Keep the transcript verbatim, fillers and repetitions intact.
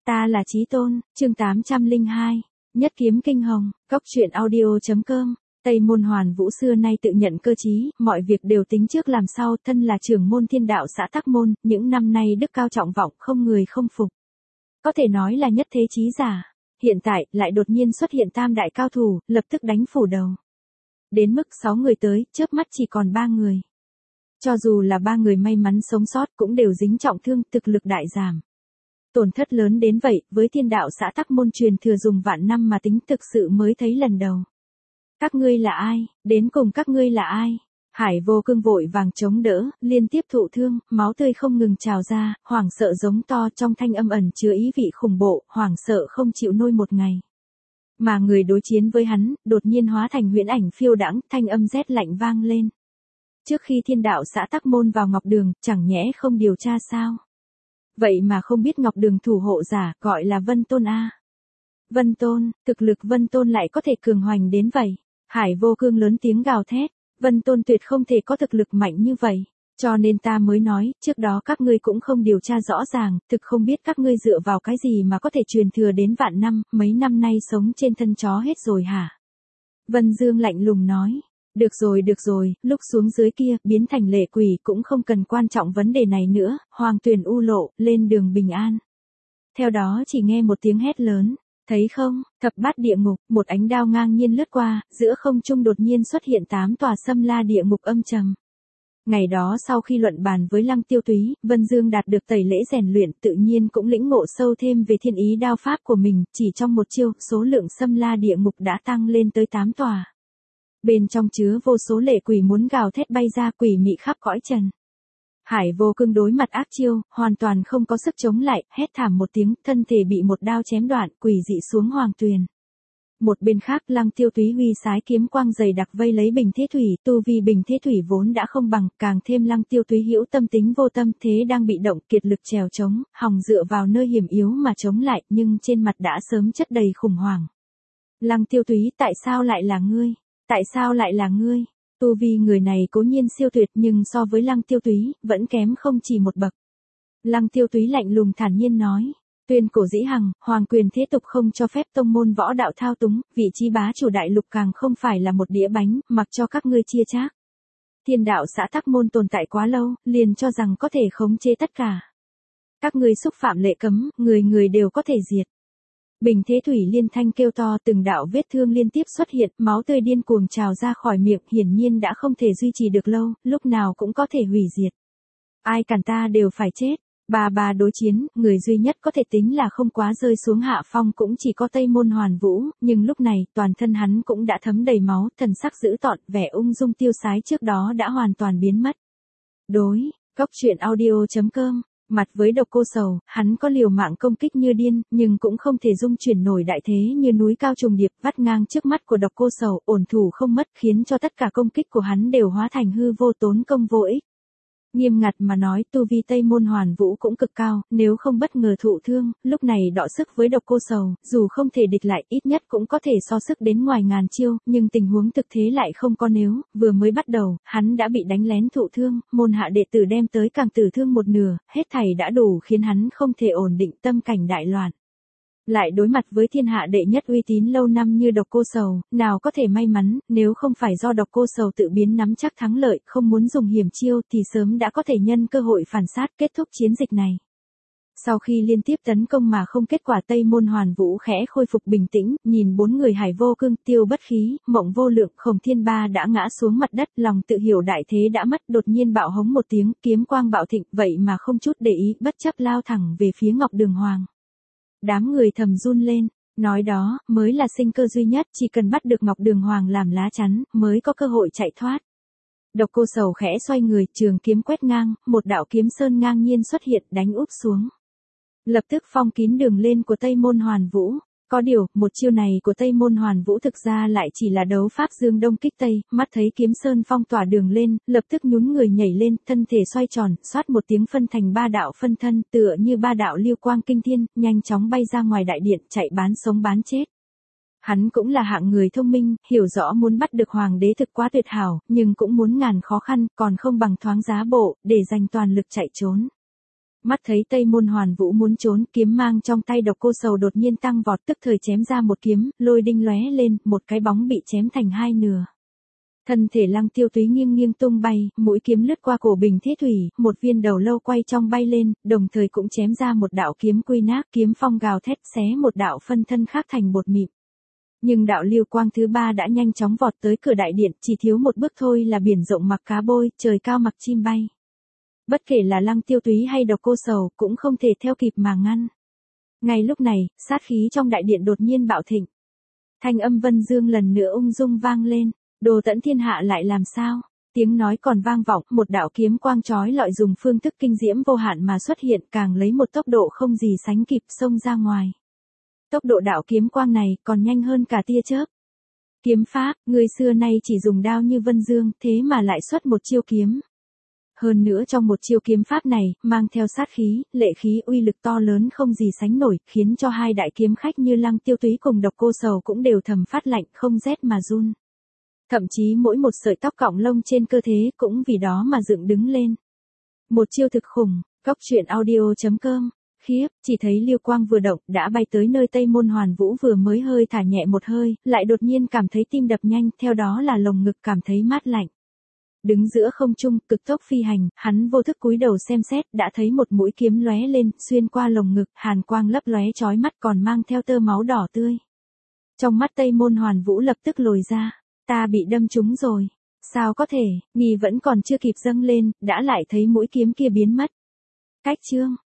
Ta là Chí Tôn, chương tám trăm lẻ hai, Nhất kiếm kinh hồng, cốc truyện audio.com. Tây môn Hoàn Vũ xưa nay tự nhận cơ trí, mọi việc đều tính trước làm sau, thân là trưởng môn thiên đạo xã Tắc Môn, những năm nay đức cao trọng vọng, không người không phục. Có thể nói là nhất thế chí giả. Hiện tại, lại đột nhiên xuất hiện tam đại cao thủ, lập tức đánh phủ đầu. Đến mức sáu người tới, chớp mắt chỉ còn ba người. Cho dù là ba người may mắn sống sót cũng đều dính trọng thương, thực lực đại giảm. Tổn thất lớn đến vậy, với thiên đạo xã Tắc Môn truyền thừa dùng vạn năm mà tính thực sự mới thấy lần đầu. Các ngươi là ai, đến cùng các ngươi là ai? Hải Vô Cương vội vàng chống đỡ, liên tiếp thụ thương, máu tươi không ngừng trào ra, hoảng sợ giống to trong thanh âm ẩn chứa ý vị khủng bộ, hoảng sợ không chịu nôi một ngày. Mà người đối chiến với hắn, đột nhiên hóa thành huyễn ảnh phiêu đãng, thanh âm rét lạnh vang lên. Trước khi thiên đạo xã Tắc Môn vào Ngọc Đường, chẳng nhẽ không điều tra sao? Vậy mà không biết Ngọc Đường thủ hộ giả, gọi là Vân Tôn A. Vân Tôn, thực lực Vân Tôn lại có thể cường hoành đến vậy. Hải Vô Cương lớn tiếng gào thét, Vân Tôn tuyệt không thể có thực lực mạnh như vậy. Cho nên ta mới nói, trước đó các ngươi cũng không điều tra rõ ràng, thực không biết các ngươi dựa vào cái gì mà có thể truyền thừa đến vạn năm, mấy năm nay sống trên thân chó hết rồi hả? Vân Dương lạnh lùng nói. Được rồi được rồi, lúc xuống dưới kia, biến thành lệ quỷ cũng không cần quan trọng vấn đề này nữa, Hoàng Tuyền U lộ, lên đường bình an. Theo đó chỉ nghe một tiếng hét lớn, thấy không, thập bát địa ngục, một ánh đao ngang nhiên lướt qua, giữa không trung đột nhiên xuất hiện tám tòa xâm la địa ngục âm trầm. Ngày đó sau khi luận bàn với Lăng Tiêu Túy, Vân Dương đạt được tẩy lễ rèn luyện tự nhiên cũng lĩnh ngộ sâu thêm về thiên ý đao pháp của mình, chỉ trong một chiêu, số lượng xâm la địa ngục đã tăng lên tới tám tòa. Bên trong chứa vô số lệ quỷ muốn gào thét bay ra, quỷ mị khắp cõi trần. Hải Vô Cương đối mặt ác chiêu, hoàn toàn không có sức chống lại, hét thảm một tiếng, thân thể bị một đao chém đoạn, quỷ dị xuống Hoàng Tuyền. Một bên khác, Lăng Tiêu Túy huy sái kiếm quang dày đặc vây lấy Bình Thế Thủy, tu vi Bình Thế Thủy vốn đã không bằng, càng thêm Lăng Tiêu Túy hữu tâm tính vô tâm, thế đang bị động, kiệt lực trèo chống, hòng dựa vào nơi hiểm yếu mà chống lại, nhưng trên mặt đã sớm chất đầy khủng hoảng. Lăng Tiêu Túy, tại sao lại là ngươi? Tại sao lại là ngươi? Tu vi người này cố nhiên siêu tuyệt nhưng so với Lăng Tiêu Túy, vẫn kém không chỉ một bậc. Lăng Tiêu Túy lạnh lùng thản nhiên nói, tuyên cổ dĩ hằng, hoàng quyền thế tục không cho phép tông môn võ đạo thao túng, vị trí bá chủ đại lục càng không phải là một đĩa bánh, mặc cho các ngươi chia chác. Thiên đạo xã Tắc Môn tồn tại quá lâu, liền cho rằng có thể khống chế tất cả. Các ngươi xúc phạm lệ cấm, người người đều có thể diệt. Bình Thế Thủy liên thanh kêu to, từng đạo vết thương liên tiếp xuất hiện, máu tươi điên cuồng trào ra khỏi miệng, hiển nhiên đã không thể duy trì được lâu, lúc nào cũng có thể hủy diệt. Ai cản ta đều phải chết. Ba ba đối chiến, người duy nhất có thể tính là không quá rơi xuống hạ phong cũng chỉ có Tây môn Hoàn Vũ, nhưng lúc này, toàn thân hắn cũng đã thấm đầy máu, thần sắc dữ tợn, vẻ ung dung tiêu sái trước đó đã hoàn toàn biến mất. Đối, cốc truyện audio.com. Mặt với Độc Cô Sầu, hắn có liều mạng công kích như điên, nhưng cũng không thể dung chuyển nổi đại thế như núi cao trùng điệp vắt ngang trước mắt của Độc Cô Sầu, ổn thủ không mất khiến cho tất cả công kích của hắn đều hóa thành hư vô tốn công vô ích. Nghiêm ngặt mà nói, tu vi Tây môn Hoàn Vũ cũng cực cao, nếu không bất ngờ thụ thương, lúc này đọ sức với Độc Cô Sầu, dù không thể địch lại, ít nhất cũng có thể so sức đến ngoài ngàn chiêu, nhưng tình huống thực thế lại không có nếu, vừa mới bắt đầu, hắn đã bị đánh lén thụ thương, môn hạ đệ tử đem tới càng tử thương một nửa, hết thảy đã đủ khiến hắn không thể ổn định tâm cảnh đại loạn. Lại đối mặt với thiên hạ đệ nhất uy tín lâu năm như Độc Cô Sầu, nào có thể may mắn, nếu không phải do Độc Cô Sầu tự biến nắm chắc thắng lợi, không muốn dùng hiểm chiêu thì sớm đã có thể nhân cơ hội phản sát kết thúc chiến dịch này. Sau khi liên tiếp tấn công mà không kết quả, Tây môn Hoàn Vũ khẽ khôi phục bình tĩnh, nhìn bốn người Hải Vô Cương, Tiêu Bất Khí, Mộng Vô Lượng, Khổng Thiên Ba đã ngã xuống mặt đất, lòng tự hiểu đại thế đã mất, đột nhiên bạo hống một tiếng, kiếm quang bạo thịnh, vậy mà không chút để ý, bất chấp lao thẳng về phía Ngọc Đường Hoàng. Đám người thầm run lên, nói đó, mới là sinh cơ duy nhất, chỉ cần bắt được Ngọc Đường Hoàng làm lá chắn, mới có cơ hội chạy thoát. Độc Cô Sầu khẽ xoay người, trường kiếm quét ngang, một đạo kiếm sơn ngang nhiên xuất hiện, đánh úp xuống. Lập tức phong kín đường lên của Tây môn Hoàn Vũ. Có điều, một chiêu này của Tây môn Hoàn Vũ thực ra lại chỉ là đấu pháp dương đông kích tây, mắt thấy kiếm sơn phong tỏa đường lên, lập tức nhún người nhảy lên, thân thể xoay tròn, xoát một tiếng phân thành ba đạo phân thân, tựa như ba đạo lưu quang kinh thiên, nhanh chóng bay ra ngoài đại điện, chạy bán sống bán chết. Hắn cũng là hạng người thông minh, hiểu rõ muốn bắt được hoàng đế thực quá tuyệt hảo, nhưng cũng muốn ngàn khó khăn, còn không bằng thoáng giá bộ, để dành toàn lực chạy trốn. Mắt thấy Tây Môn Hoàn Vũ muốn trốn, kiếm mang trong tay Độc Cô Sầu đột nhiên tăng vọt, tức thời chém ra một kiếm, lôi đinh lóe lên, một cái bóng bị chém thành hai nửa. Thân thể Lăng Tiêu Túy nghiêng nghiêng tung bay, mũi kiếm lướt qua cổ bình thế thủy, một viên đầu lâu quay trong bay lên, đồng thời cũng chém ra một đạo kiếm quy nát, kiếm phong gào thét xé một đạo phân thân khác thành bột mịn. Nhưng đạo lưu quang thứ ba đã nhanh chóng vọt tới cửa đại điện, chỉ thiếu một bước thôi là biển rộng mặc cá bôi, trời cao mặc chim bay. Bất kể là Lăng Tiêu Túy hay Độc Cô Sầu cũng không thể theo kịp mà ngăn. Ngay lúc này, sát khí trong đại điện đột nhiên bạo thịnh. Thanh âm Vân Dương lần nữa ung dung vang lên, Đồ Tẫn thiên hạ lại làm sao? Tiếng nói còn vang vọng, một đạo kiếm quang chói lọi dùng phương thức kinh diễm vô hạn mà xuất hiện, càng lấy một tốc độ không gì sánh kịp xông ra ngoài. Tốc độ đạo kiếm quang này còn nhanh hơn cả tia chớp. Kiếm pháp, người xưa nay chỉ dùng đao như Vân Dương, thế mà lại xuất một chiêu kiếm. Hơn nữa trong một chiêu kiếm pháp này, mang theo sát khí, lệ khí uy lực to lớn không gì sánh nổi, khiến cho hai đại kiếm khách như Lăng Tiêu Túy cùng Độc Cô Sầu cũng đều thầm phát lạnh, không rét mà run. Thậm chí mỗi một sợi tóc cọng lông trên cơ thể cũng vì đó mà dựng đứng lên. Một chiêu thực khủng, Cốc Truyện Audio chấm com. Khiếp, chỉ thấy lưu quang vừa động, đã bay tới nơi Tây Môn Hoàn Vũ vừa mới hơi thả nhẹ một hơi, lại đột nhiên cảm thấy tim đập nhanh, theo đó là lồng ngực cảm thấy mát lạnh. Đứng giữa không trung, cực tốc phi hành, hắn vô thức cúi đầu xem xét, đã thấy một mũi kiếm lóe lên, xuyên qua lồng ngực, hàn quang lấp lóe chói mắt còn mang theo tơ máu đỏ tươi. Trong mắt Tây Môn Hoàn Vũ lập tức lồi ra, ta bị đâm trúng rồi. Sao có thể, nghi vẫn còn chưa kịp dâng lên, đã lại thấy mũi kiếm kia biến mất. Cách chương